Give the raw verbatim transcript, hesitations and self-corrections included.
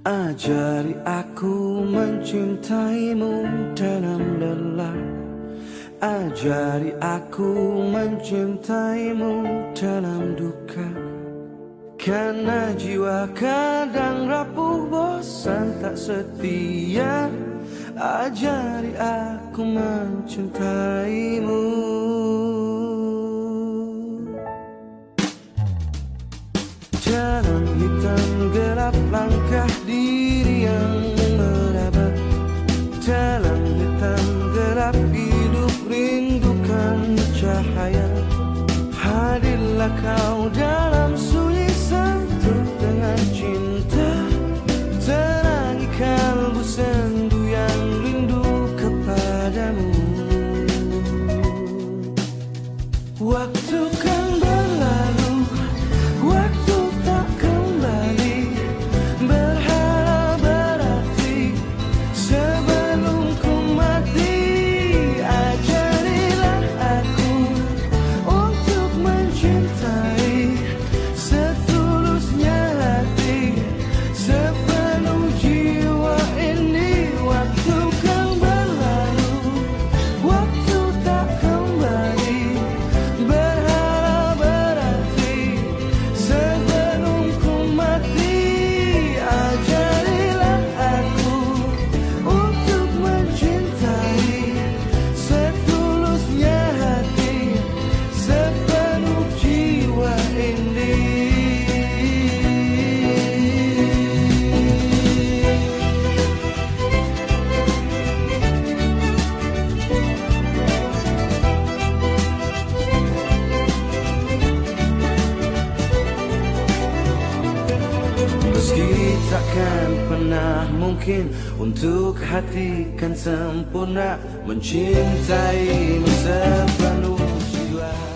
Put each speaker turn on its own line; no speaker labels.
Ajari aku mencintaimu dalam lelah. Ajari aku mencintaimu dalam duka. Karena jiwa kadang rapuh, bosan, tak setia. Ajari aku mencintaimu. Jalan hitam gelap, langkah diri yang meraba. Jalan hitam gelap, hidup rindukan cahaya. Hadirlah kau dalam sunyi sentuh dengan cinta. Terangi kalbu sendu yang rindu kepadamu. Waktu kan berlalu, waktu tak kembali. Berharap berarti sebelum ku mati. Ajarilah aku untuk mencintai setulusnya hati, sepenuh jiwa ini. Waktu kan berlalu, waktu tak kembali. Berharap berarti sebelum ku mati. Ajarilah aku untuk mencintai setulusnya hati, sepenuh jiwa ini. Meski takkan pernah mungkin untuk hati kan sempurna mencintaimu sepenuh jiwa.